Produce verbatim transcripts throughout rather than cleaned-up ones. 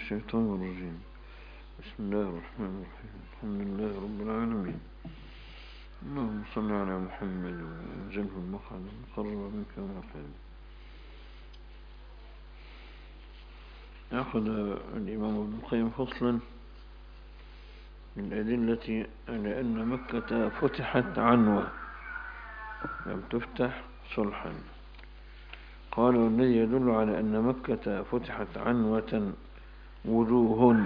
الشيطان الرجيم. بسم الله الرحمن الرحيم. الحمد لله رب العالمين. اللهم صل على محمد وجله المقعد المقرب منك ومقعد. أخذ الإمام ابن القيم فصلا من الأدلة على أن مكة فتحت عنوة لم تفتح صلحا. قال والذي يدل على أن مكة فتحت عنوة وجوه.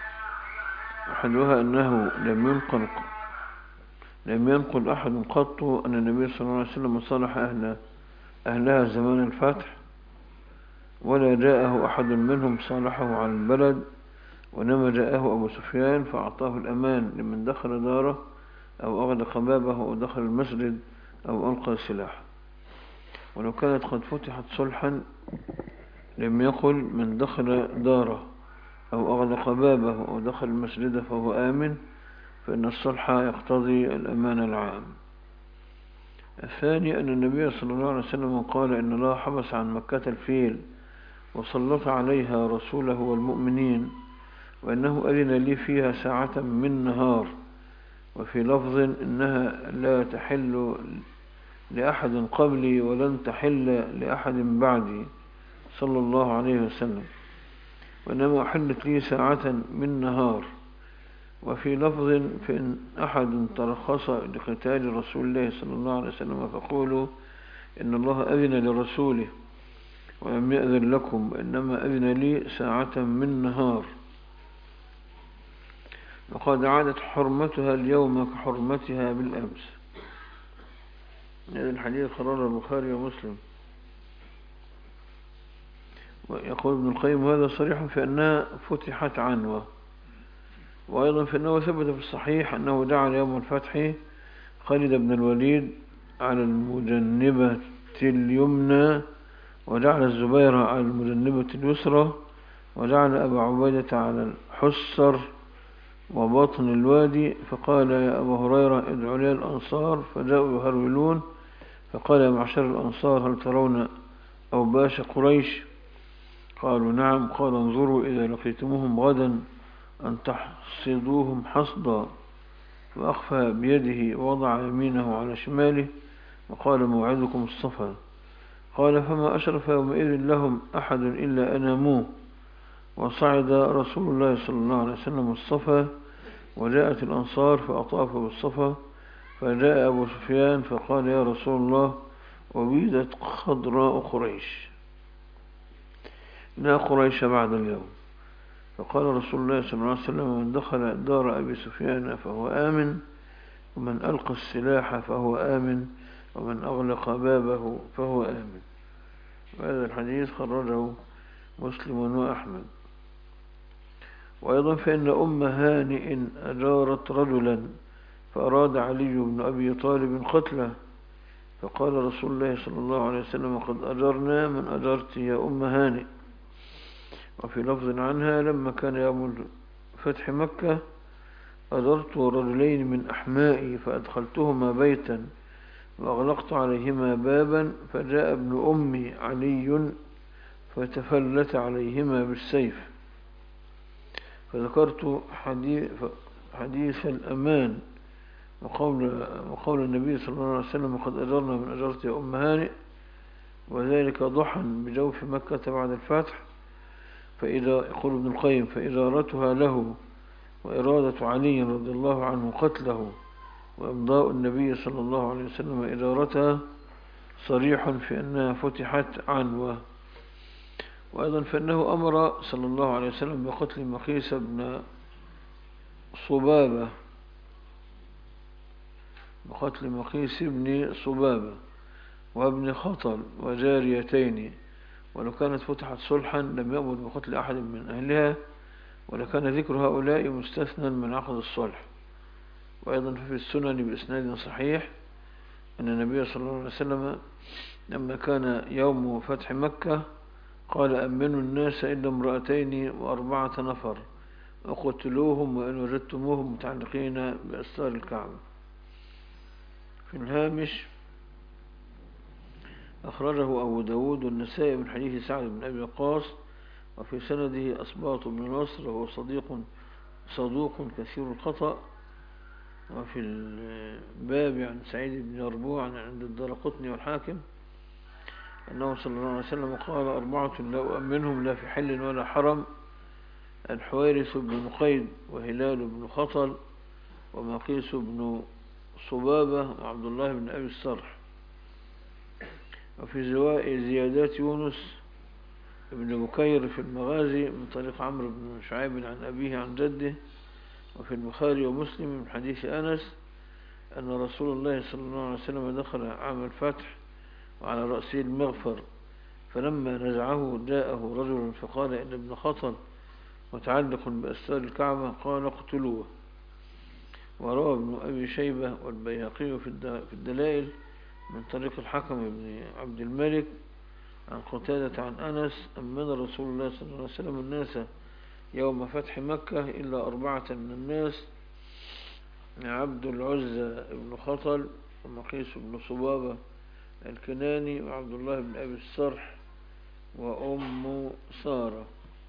أحدها أنه لم ينقل لم ينقل أحد قط أن النبي صلى الله عليه وسلم صالح أهل أهلها زمان الفتح، ولا جاءه أحد منهم صالحه على البلد، وإنما جاءه أبو سفيان فأعطاه الأمان لمن دخل داره أو أغلق بابه أو دخل المسجد أو ألقى سلاح. ولو كانت قد فتحت صلحا لم يقل من دخل داره أو أغلق بابه أو دخل المسجد فهو آمن، فإن الصلح يقتضي الأمان العام. الثاني أن النبي صلى الله عليه وسلم قال إن الله حبس عن مكة الفيل وسلط عليها رسوله والمؤمنين، وإنه أذن لي فيها ساعة من نهار، وفي لفظ إنها لا تحل لأحد قبلي ولن تحل لأحد بعدي صلى الله عليه وسلم، وإنما أحلت لي ساعة من نهار. وفي لفظ فإن أحد ترخص لقتال رسول الله صلى الله عليه وسلم فقولوا إن الله أذن لرسوله ولم يأذن لكم، إنما أذن لي ساعة من نهار. وقد عادت حرمتها اليوم كحرمتها بالأمس. هذا الحديث خرجه البخاري ومسلم. ويقول ابن القيم هذا صريح في أنها فتحت عنوة. وأيضا في أنه ثبت في الصحيح أنه دعا يوم الفتح خالد بن الوليد على المجنبة اليمنى، وجعل الزبير على المجنبة اليسرى، وجعل أبا عبيدة على الحسر وبطن الوادي. فقال يا أبا هريرة ادعوا لي الأنصار، فجاءوا يهرولون، فقال يا معشر الأنصار هل ترون أوباش قريش؟ قالوا نعم. قال انظروا إذا لقيتموهم غدا أن تحصدوهم حصدا. فأخفى بيده ووضع يمينه على شماله وقال موعدكم الصفا. قال فما أشرف يومئذ لهم أحد إلا أناموه. وصعد رسول الله صلى الله عليه وسلم الصفا، وجاءت الأنصار فأطافوا بالصفا، فجاء أبو سفيان فقال يا رسول الله وبيدت خضراء قريش، لا قريش بعد اليوم. فقال رسول الله صلى الله عليه وسلم من دخل دار أبي سفيان فهو آمن، ومن ألقى السلاح فهو آمن، ومن أغلق بابه فهو آمن. وهذا الحديث خرجه مسلم وأحمد. وأيضا فإن أم هانئ أجارت رجلا فأراد علي بن أبي طالب قتله، فقال رسول الله صلى الله عليه وسلم قد أجرنا من أجرت يا أم هانئ. وفي لفظ عنها لما كان يوم فتح مكة أجرت رجلين من أحمائي فأدخلتهما بيتا وأغلقت عليهما بابا، فجاء ابن أمي علي فتفلت عليهما بالسيف. فذكرت حديث, حديث الأمان وقول, وقول النبي صلى الله عليه وسلم قد أجرنا من أجرت يا أم هانئ، وذلك ضحى بجوف مكة بعد الفتح. فإذا يقول ابن القيم فإدارتها له وإرادة علي رضي الله عنه قتله وإمضاء النبي صلى الله عليه وسلم إدارتها صريح في أنها فتحت عنوة. وأيضا فإنه أمر صلى الله عليه وسلم بقتل مقيس بن صبابة بقتل مقيس بن صبابة وابن خطل وجاريتين، ولو كانت فتحت صلحا لم يأمر بقتل أحد من أهلها، ولكان ذكر هؤلاء مستثنى من عقد الصلح. وأيضا في السنن بإسناد صحيح أن النبي صلى الله عليه وسلم لما كان يوم فتح مكة قال أمنوا الناس إلا امرأتين وأربعة نفر وقتلوهم وإن وجدتموهم متعلقين بأستار الكعبة. في الهامش أخرجه أبو داود والنسائي من حديث سعد بن أبي وقاص وفي سنده أسباط بن نصر وهو صديق صدوق كثير الخطأ. وفي الباب عن سعيد بن يربوع عند الدارقطني والحاكم أنه صلى الله عليه وسلم قال: أربعة لا أؤمنهم لا في حل ولا حرم: الحويرث بن نقيد، وهلال بن خطل، ومقيس بن صبابة، وعبد الله بن أبي الصرح. وفي زواء زيادات يونس ابن بكير في المغازي من طريق عمرو بن شعيب عن أبيه عن جده. وفي البخاري ومسلم من حديث أنس أن رسول الله صلى الله عليه وسلم دخل عام الفتح وعلى رأسه المغفر، فلما نزعه جاءه رجل فقال: إن ابن خطل متعلق بأستار الكعبة، قال: اقتلوه. وروى ابن أبي شيبة والبيهقي في الدلائل من طريق الحكم بن عبد الملك عن قتادة عن أنس: أمن رسول الله صلى الله عليه وسلم الناس يوم فتح مكة إلا أربعة من الناس: عبد العزة بن خطل، ومقيس بن صبابة الكناني، وعبد الله بن أبي الصرح، وأم سارة.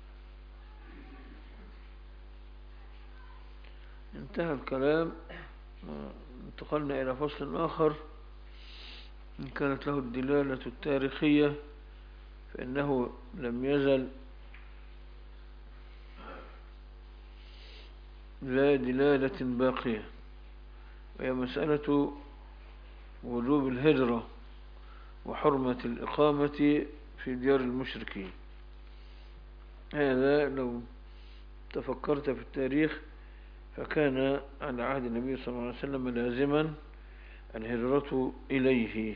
انتهى الكلام. انتقلنا إلى فصل آخر إن كانت له الدلالة التاريخية فإنه لم يزل لا دلالة باقية، وهي مسألة وجوب الهجرة وحرمة الإقامة في ديار المشركين. هذا لو تفكرت في التاريخ فكان على عهد النبي صلى الله عليه وسلم لازما الهجرة إليه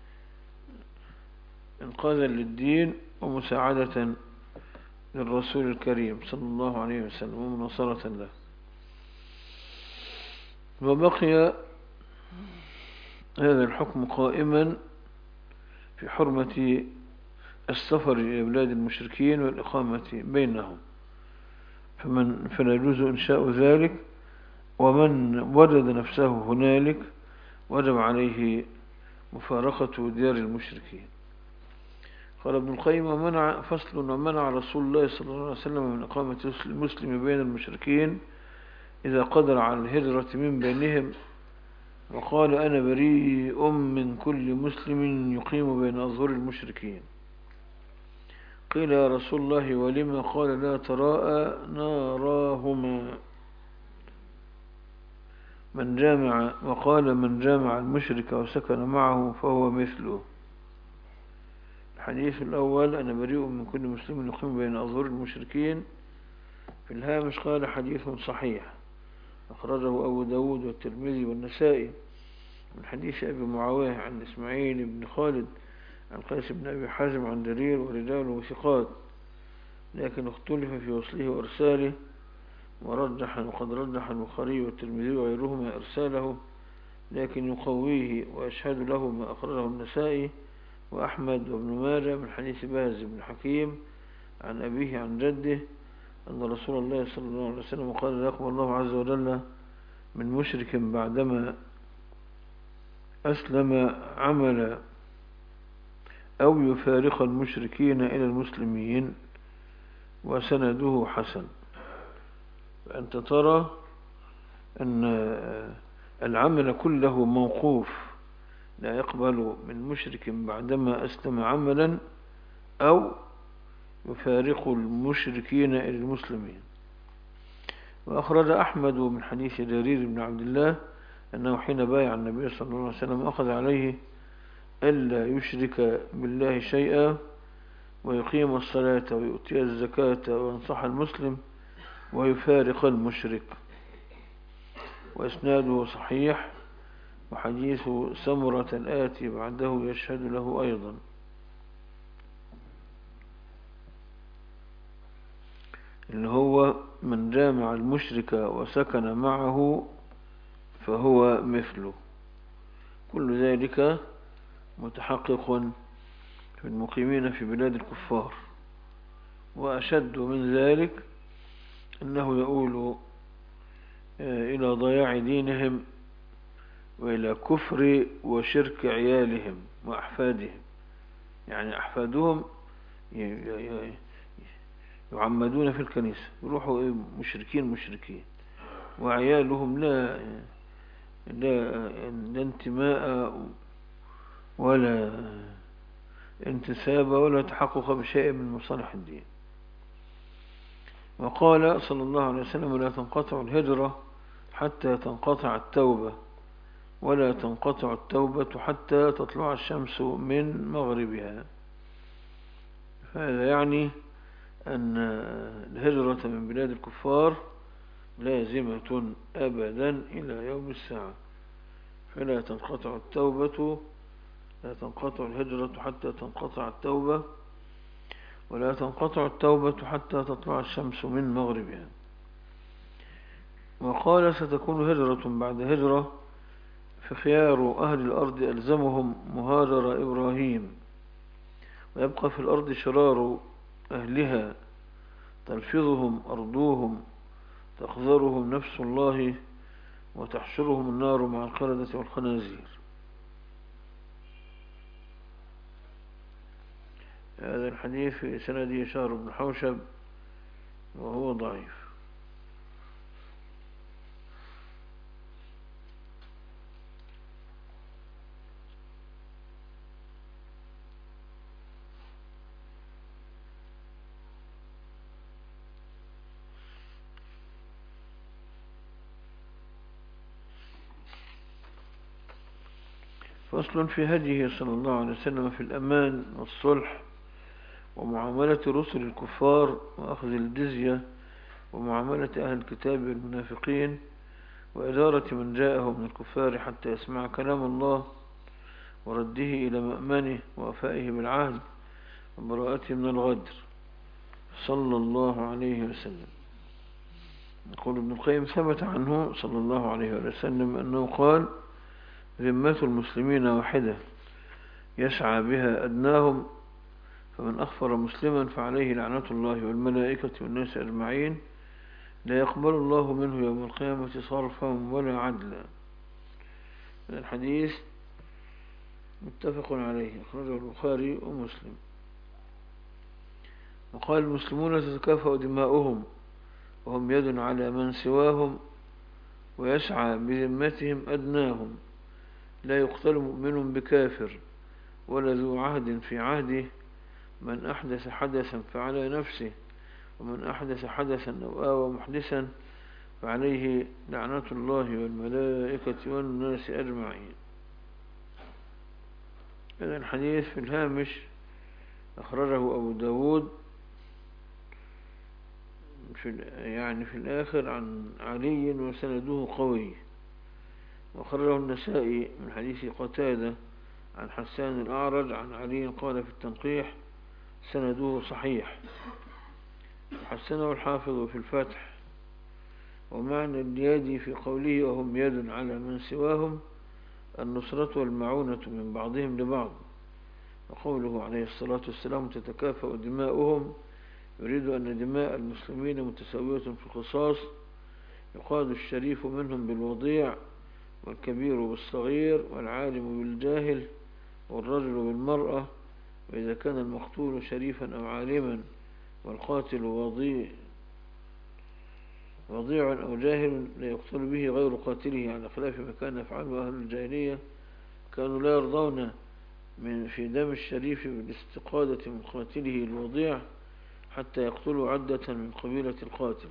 إنقاذا للدين ومساعدة للرسول الكريم صلى الله عليه وسلم ومناصرة له. وبقي هذا الحكم قائما في حرمة السفر إلى بلاد المشركين والإقامة بينهم، فمن فلا يجوز إنشاء ذلك، ومن وجد نفسه هنالك وجب عليه مفارقة ديار المشركين. قال ابن القيم: ومنع فصل ومنع رسول الله صلى الله عليه وسلم من إقامة المسلم بين المشركين إذا قدر على الهجرة من بينهم، وقال: أنا بريء من كل مسلم يقيم بين أظهر المشركين. قيل: يا رسول الله ولما؟ قال: لا تراءى ناراهما. من جامع وقال: من جامع المشرك وسكن معه فهو مثله. الحديث الأول: أنا بريء من كل مسلم يقيم بين أظهر المشركين. في الهامش قال: حديث صحيح أخرجه أبو داود والترمذي والنسائي من حديث أبي معاوية عن إسماعيل بن خالد عن قيس بن أبي حازم عن جرير ورجاله ثقات، لكن اختلف في وصله وإرساله، ورجح وقد رجح البخاري والترمذي وغيرهما إرساله، لكن يقويه ويشهد له ما أخرجه النسائي وأحمد وابن ماجه من حديث باز بن حكيم عن أبيه عن جده أن رسول الله صلى الله عليه وسلم قال: لا يقبل الله عز وجل من مشرك بعدما أسلم عمل أو يفارق المشركين إلى المسلمين، وسنده حسن. فأنت ترى أن العمل كله موقوف، لا يقبل من مشرك بعدما أسلم عملا أو يفارق المشركين إلى المسلمين. وأخرج أحمد من حديث جرير بن عبد الله أنه حين بايع النبي صلى الله عليه وسلم أخذ عليه ألا يشرك بالله شيئا ويقيم الصلاة ويؤتي الزكاة وينصح المسلم ويفارق المشرك. وإسناده صحيح، وحديث سمرة الآتي بعده يشهد له أيضا. اللي هو: من جامع المشرك وسكن معه فهو مثله. كل ذلك متحقق في المقيمين في بلاد الكفار. وأشد من ذلك أنه يؤول إلى ضياع دينهم وإلى كفر وشرك عيالهم وأحفادهم. يعني أحفادهم يعمدون في الكنيسة، يروحوا إيه مشركين مشركين، وعيالهم لا لا, لا انتماء ولا انتساب ولا تحقق بشيء من مصالح الدين. وقال صلى الله عليه وسلم: لا تنقطع الهجرة حتى تنقطع التوبة، ولا تنقطع التوبة حتى تطلع الشمس من مغربها. فهذا يعني أن الهجرة من بلاد الكفار لازمة أبدا إلى يوم الساعة، فلا تنقطع التوبة، لا تنقطع الهجرة حتى تنقطع التوبة، ولا تنقطع التوبة حتى تطلع الشمس من مغربها. وقال: ستكون هجرة بعد هجرة، فخيار أهل الأرض ألزمهم مهاجر إبراهيم، ويبقى في الأرض شرار أهلها تلفظهم أرضوهم، تخذرهم نفس الله، وتحشرهم النار مع القردة والخنازير. هذا الحديث في سنده شهر بن حوشب وهو ضعيف. فصل في هديه صلى الله عليه وسلم في الأمان والصلح، ومعاملة رسل الكفار، وأخذ الجزية، ومعاملة أهل الكتاب والمنافقين، وإدارة من جاءه من الكفار حتى يسمع كلام الله، ورده إلى مأمنه، ووفائه بالعهد، وبراءته من الغدر، صلى الله عليه وسلم. يقول ابن القيم: ثبت عنه صلى الله عليه وسلم أنه قال: ذمة المسلمين واحدة يسعى بها أدناهم، فمن أخفر مسلما فعليه لعنة الله والملائكة والناس أجمعين، لا يقبل الله منه يوم القيامة صرفا ولا عدلا. الحديث متفق عليه، أخرجه البخاري ومسلم. وقال: المسلمون تتكافأ دماؤهم، وهم يد على من سواهم، ويسعى بذمتهم أدناهم، لا يقتل مؤمن بكافر، ولا ذو عهد في عهده، من أحدث حدثا فعلى نفسه، ومن أحدث حدثا أو آوى محدثا فعليه لعنة الله والملائكة والناس أجمعين. هذا الحديث في الهامش أخرجه أبو داود في يعني في الآخر عن علي وسنده قوي، وأخرجه النسائي من حديث قتادة عن حسان الأعرج عن علي قال في التنقيح: سنده صحيح، وحسنه الحافظ في الفتح. ومعنى اليد في قوله وهم يد على من سواهم النصرة والمعونة من بعضهم لبعض، وقوله عليه الصلاة والسلام تتكافأ دماؤهم يريد أن دماء المسلمين متساوية في القصاص، يقاد الشريف منهم بالوضيع، والكبير بالصغير، والعالم بالجاهل، والرجل بالمرأة، وإذا كان المقتول شريفا أو عالما والقاتل وضيع وضيع أو جاهل لا يقتل به غير قاتله، على خلاف ما كان يفعله أهل الجاهلية، كانوا لا يرضون من في دم الشريف بالاستقادة من قاتله الوضيع حتى يقتلوا عدة من قبيلة القاتل.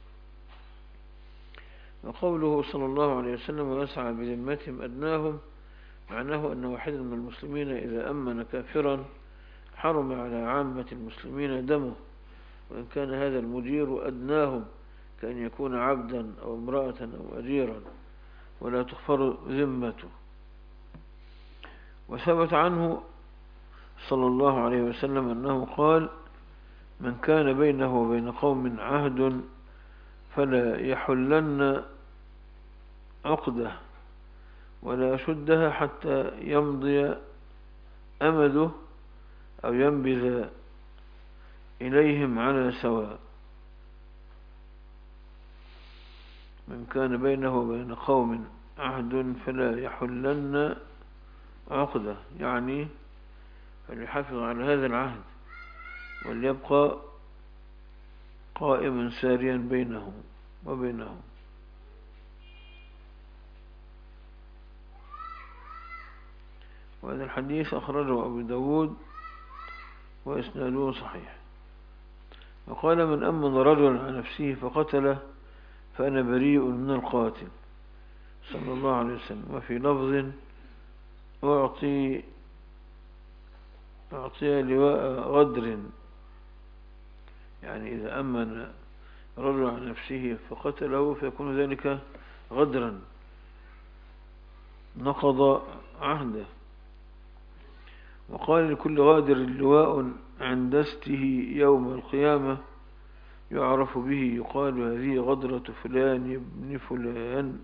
وقوله صلى الله عليه وسلم ويسعى بذمتهم أدناهم معناه أن واحدا من المسلمين إذا أمن كافرا حرم على عامة المسلمين دمه، وإن كان هذا المدير أدناهم كأن يكون عبدا أو امرأة أو أجيرا، ولا تغفر ذمته. وثبت عنه صلى الله عليه وسلم أنه قال: من كان بينه وبين قوم عهد فلا يحلن عقده ولا يشدها حتى يمضي أمده أو ينبذ إليهم على سواء. من كان بينه وبين قوم عهد فلا يحلن عقده، يعني فليحافظ على هذا العهد وليبقى قائما ساريا بينهم وبينهم. وهذا الحديث أخرجه أبو داود وإسناده صحيح. وقال: من أمن رجلا على نفسه فقتله فأنا بريء من القاتل، صلى الله عليه وسلم. وفي لفظ: أعطي أعطي لواء غدر، يعني إذا أمن رجل على نفسه فقتله فيكون ذلك غدرا، نقض عهده. وقال: لكل غادر لواء عند استه يوم القيامة يعرف به، يقال: هذه غدرة فلان ابن فلان.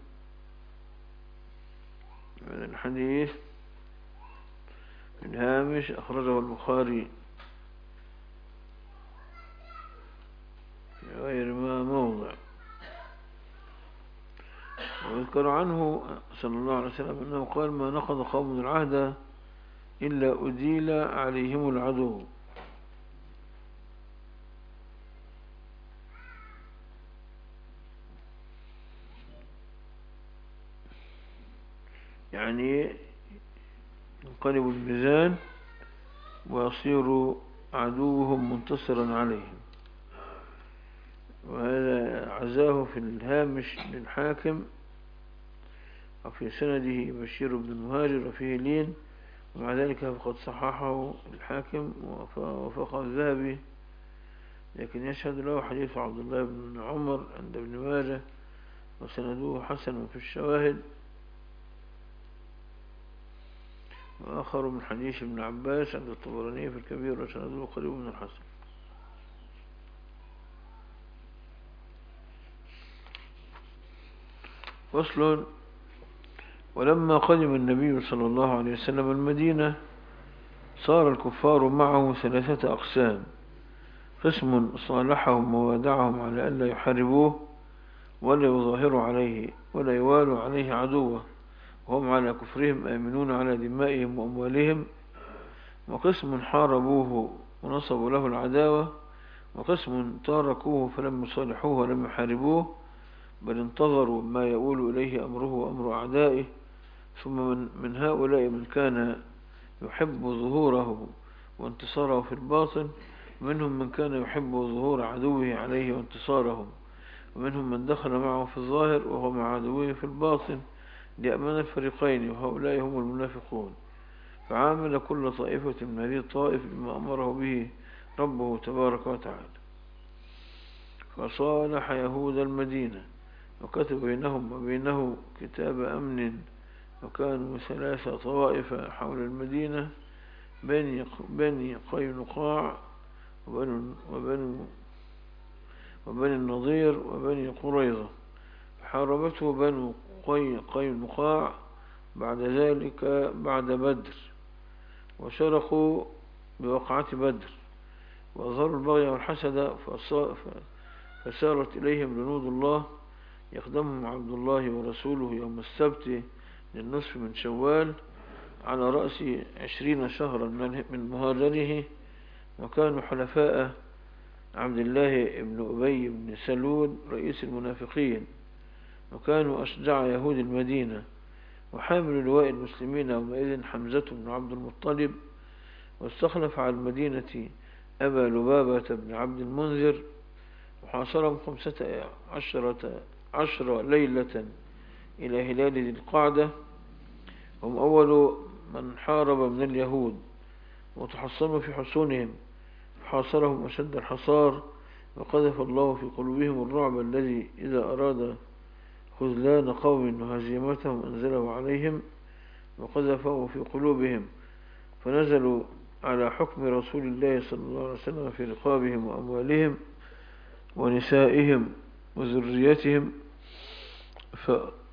هذا الحديث الهامش أخرجه البخاري في غير ما موضع. ويذكر عنه صلى الله عليه وسلم أنه قال: ما نقض قوم العهد إلا أديل عليهم العدو. يعني ينقلب الميزان ويصير عدوهم منتصرا عليهم. وهذا عزاه في الهامش للحاكم، وفي سنده بشير بن المهاجر وفيه لين، ومع ذلك فقد صححه الحاكم ووافقه الذهبي، لكن يشهد له حديث عبد الله بن عمر عند ابن ماجه وسنده حسن في الشواهد، وآخر من حديث ابن عباس عند الطبراني في الكبير وسنده قريب من الحسن. فصل: ولما قدم النبي صلى الله عليه وسلم المدينة صار الكفار معه ثلاثة أقسام: قسم صالحهم ووادعهم على ألا يحاربوه ولا يظاهروا عليه ولا يوالوا عليه عدوه، وهم على كفرهم آمنون على دمائهم وأموالهم. وقسم حاربوه ونصبوا له العداوة. وقسم تاركوه فلم يصالحوه ولم يحاربوه، بل انتظروا ما يؤول إليه أمره وأمر أعدائه. ثم من, من هؤلاء من كان يحب ظهوره وانتصاره في الباطن، ومنهم من كان يحب ظهور عدوه عليه وانتصارهم، ومنهم من دخل معه في الظاهر وهو مع عدوه في الباطن لأمان الفريقين، وهؤلاء هم المنافقون. فعامل كل طائفة من هذه الطائف بما أمره به ربه تبارك وتعالى. فصالح يهود المدينة وكتب بينهم وبينه كتاب أمن، وكانوا ثلاثة طوائف حول المدينة: بني, بني قينقاع وبني, وبني, وبني النضير وبني قريظة. فحاربته بنو قينقاع بعد ذلك بعد بدر، وشرقوا بوقعة بدر، وأظهروا البغي والحسد، فسارت إليهم جنود الله يخدمهم عبد الله ورسوله يوم السبت للنصف من شوال على رأس عشرين شهرا من مهاجره، وكانوا حلفاء عبد الله بن أبي بن سلول رئيس المنافقين، وكانوا أشجع يهود المدينة. وحامل لواء المسلمين يومئذ حمزة بن عبد المطلب، واستخلف على المدينة أبا لبابة بن عبد المنذر، وحاصرهم خمسة عشرة عشر ليلة إلى هلال ذي القعدة. هم أول من حارب من اليهود، وتحصنوا في حصونهم، فحاصرهم أشد الحصار، وقذف الله في قلوبهم الرعب الذي إذا أراد خذلان قوم وهزيمتهم أنزله عليهم، وقذفه في قلوبهم، فنزلوا على حكم رسول الله صلى الله عليه وسلم في رقابهم وأموالهم ونسائهم وذريتهم، ف...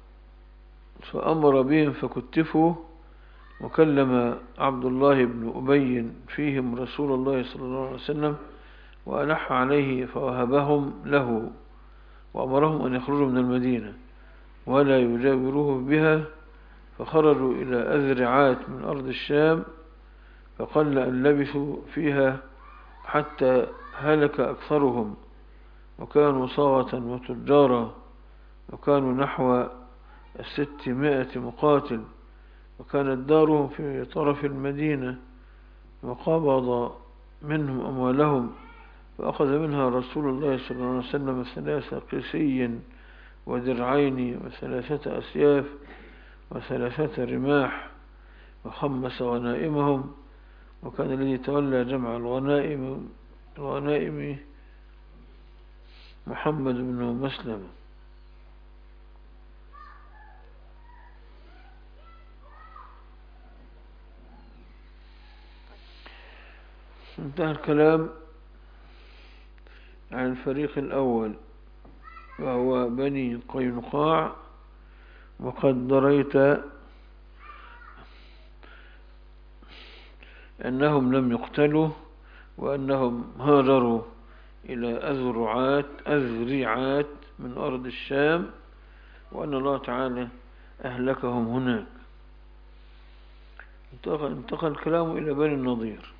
فأمر بهم فكتفوا. وكلم عبد الله بن أبي فيهم رسول الله صلى الله عليه وسلم وألح عليه فوهبهم له، وأمرهم أن يخرجوا من المدينة ولا يجاوروه بها، فخرجوا إلى أذرعات من أرض الشام، فقل أن لبثوا فيها حتى هلك أكثرهم، وكانوا صاغة وتجارا، وكانوا نحو ستمائة مقاتل، وكانت دارهم في طرف المدينة، وقبض منهم أموالهم، فأخذ منها رسول الله صلى الله عليه وسلم ثلاث قسي ودرعين وثلاثة أسياف وثلاثة رماح، وخمس غنائمهم. وكان الذي تولى جمع الغنائم الغنائم محمد بن مسلم. انتهى الكلام عن الفريق الأول وهو بني قينقاع. وقد دريت أنهم لم يقتلوا، وأنهم هاجروا إلى أذرعات أذرعات من أرض الشام، وأن الله تعالى أهلكهم هناك. انتقل الكلام إلى بني النضير.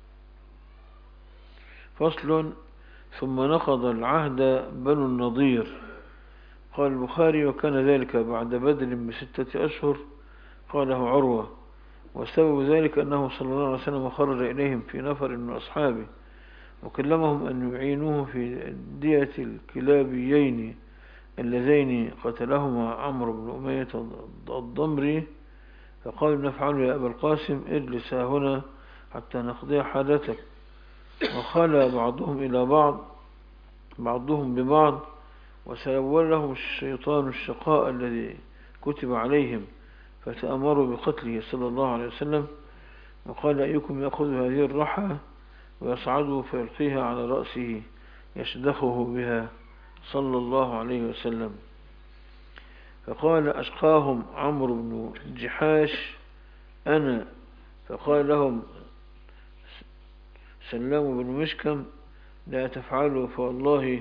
فصل: ثم نقض العهد بنو النضير. قال البخاري: وكان ذلك بعد بدر بستة أشهر. قاله عروة: وسبب ذلك أنه صلى الله عليه وسلم خرج إليهم في نفر من أصحابه، وكلمهم أن يعينوه في دية الكلابيين اللذين قتلهما عمرو بن أمية الضمري، فقال: نفعل يا أبا القاسم، اجلس هنا حتى نقضي حاجتك. وخلى بعضهم إلى بعض بعضهم ببعض، وسيول لهم الشيطان الشقاء الذي كتب عليهم، فتأمروا بقتله صلى الله عليه وسلم. وقال: أيكم يأخذ هذه الرحى ويصعد فيلقيها على رأسه يشدخه بها صلى الله عليه وسلم. فقال أشقاهم عمرو بن جحاش: أنا. فقال لهم سلام بن مشكم: لا تفعلوا، فوالله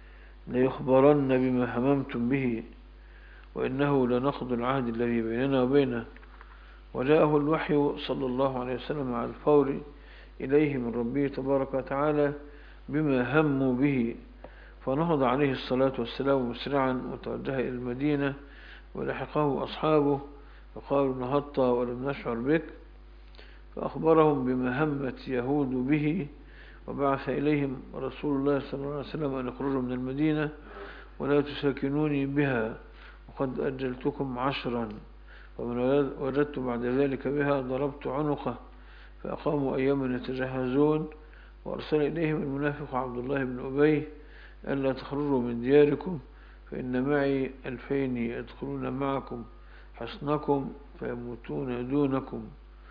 ليخبرن بما هممتم به، وإنه لنقض العهد الذي بيننا وبينه. وجاءه الوحي صلى الله عليه وسلم على الفور إليه من ربه تبارك وتعالى بما هموا به، فنهض عليه الصلاة والسلام مسرعا وتوجه إلى المدينة، ولحقه أصحابه فقالوا: نهضت ولم نشعر بك. فأخبرهم بما همت يهود به، وبعث إليهم رسول الله صلى الله عليه وسلم أن يخرجوا من المدينة ولا تساكنوني بها، وقد أجلتكم عشرا، ومن وجدت بعد ذلك بها ضربت عنقه. فأقاموا أياما يتجهزون، وأرسل إليهم المنافق عبد الله بن أبي: ألا تخرجوا من دياركم، فإن معي ألفين يدخلون معكم حصنكم فيموتون دونكم،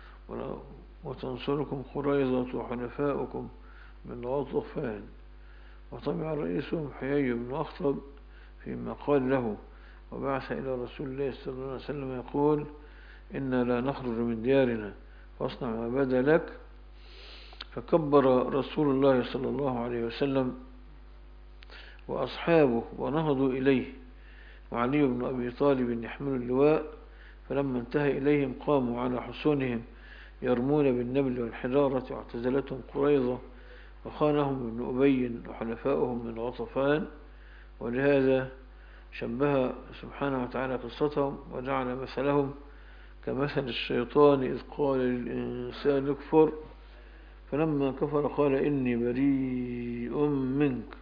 وتنصركم قريظة وحلفاؤكم من غطفان. وطمع رئيسهم حيي بن أخطب فيما قال له، وبعث إلى رسول الله صلى الله عليه وسلم يقول: إنا لا نخرج من ديارنا، فاصنع ما بدا لك. فكبر رسول الله صلى الله عليه وسلم وأصحابه ونهضوا إليه، وعلي بن أبي طالب يحمل اللواء. فلما انتهى إليهم قاموا على حصونهم يرمون بالنبل والحجارة، واعتزلتهم قريظة، وخانهم ابن أبي وحلفاؤهم من غطفان. ولهذا شبه سبحانه وتعالى قصتهم، وجعل مثلهم كمثل الشيطان إذ قال للإنسان اكفر، فلما كفر قال إني بريء منك.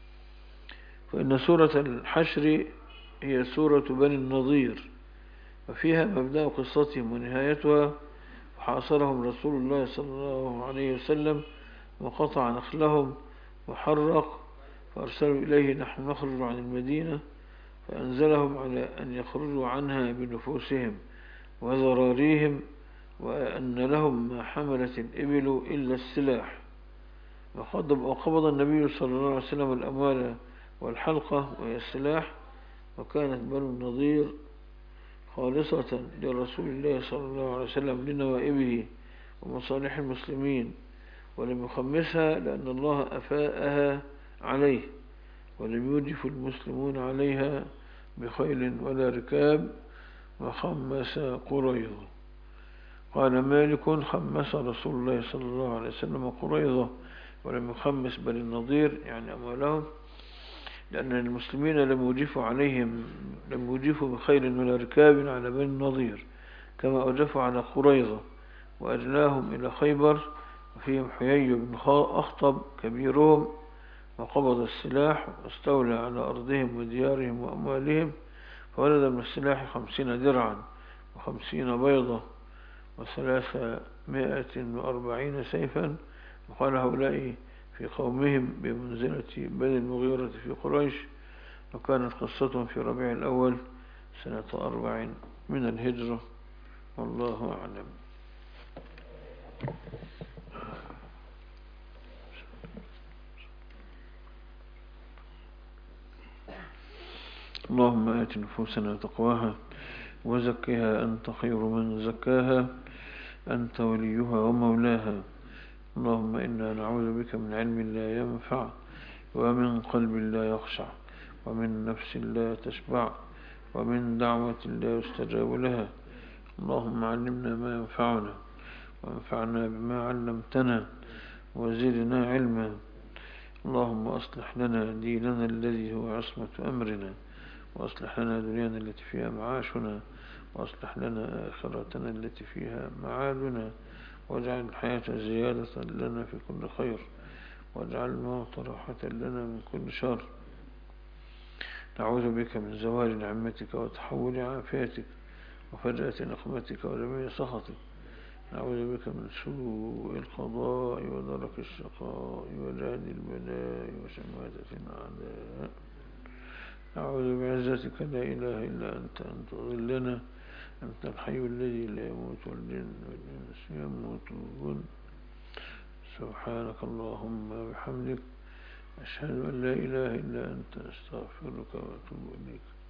فإن سورة الحشر هي سورة بني النضير، وفيها مبدأ قصتهم ونهايتها. وحاصرهم رسول الله صلى الله عليه وسلم، وقطع نخلهم وحرق، فأرسلوا إليه: نحن نخرج عن المدينة. فأنزلهم على أن يخرجوا عنها بنفوسهم وذراريهم، وأن لهم ما حملت الإبل إلا السلاح. وقبض النبي صلى الله عليه وسلم الأموال والحلقة وهي السلاح. وكانت بنو النضير خالصة لرسول الله صلى الله عليه وسلم لنوائبه ومصالح المسلمين، ولم يخمسها لأن الله أفاءها عليه، ولم يوجف المسلمون عليها بخيل ولا ركاب. وخمس قريظة. قال مالك: خمس رسول الله صلى الله عليه وسلم قريظة ولم يخمس بني النضير، يعني أموالهم. لأن المسلمين لم يجيفوا عليهم لم يجيفوا بخيل ولا ركاب على بني النضير كما أوجفوا على قريظة، وأجلاهم إلى خيبر وفيهم حيي بن أخطب كبيرهم، وقبض السلاح واستولى على أرضهم وديارهم وأموالهم، فولد من السلاح خمسين درعا وخمسين بيضة وثلاثمائة وأربعين سيفا. وقال هؤلاء في قومهم بمنزلة بني المغيرة في قريش، وكانت قصتهم في ربيع الأول سنة أربع من الهجرة. والله أعلم. اللهم آت نفوسنا تقواها وزكها أنت خير من زكاها، أنت وليها ومولاها. اللهم إنا نعوذ بك من علم لا ينفع، ومن قلب لا يخشع، ومن نفس لا تشبع، ومن دعوة لا يستجاب لها. اللهم علمنا ما ينفعنا، وانفعنا بما علمتنا، وزدنا علما. اللهم أصلح لنا ديننا الذي هو عصمة أمرنا، وأصلح لنا دنيانا التي فيها معاشنا، وأصلح لنا آخرتنا التي فيها معادنا، واجعل الحياة زيادة لنا في كل خير، واجعل الموت راحة لنا من كل شر. نعوذ بك من زوال نعمتك وتحول عافيتك وفجأة نقمتك ولميع سخطك. نعوذ بك من سوء القضاء ودرك الشقاء وجهد البلاء وشماتة الأعداء. نعوذ بعزتك لا إله إلا أنت أن تضلنا، أنت الحي الذي لا يموت والجن والإنس يموتون. سبحانك اللهم وبحمدك، أشهد أن لا إله إلا أنت، أستغفرك وأتوب إليك.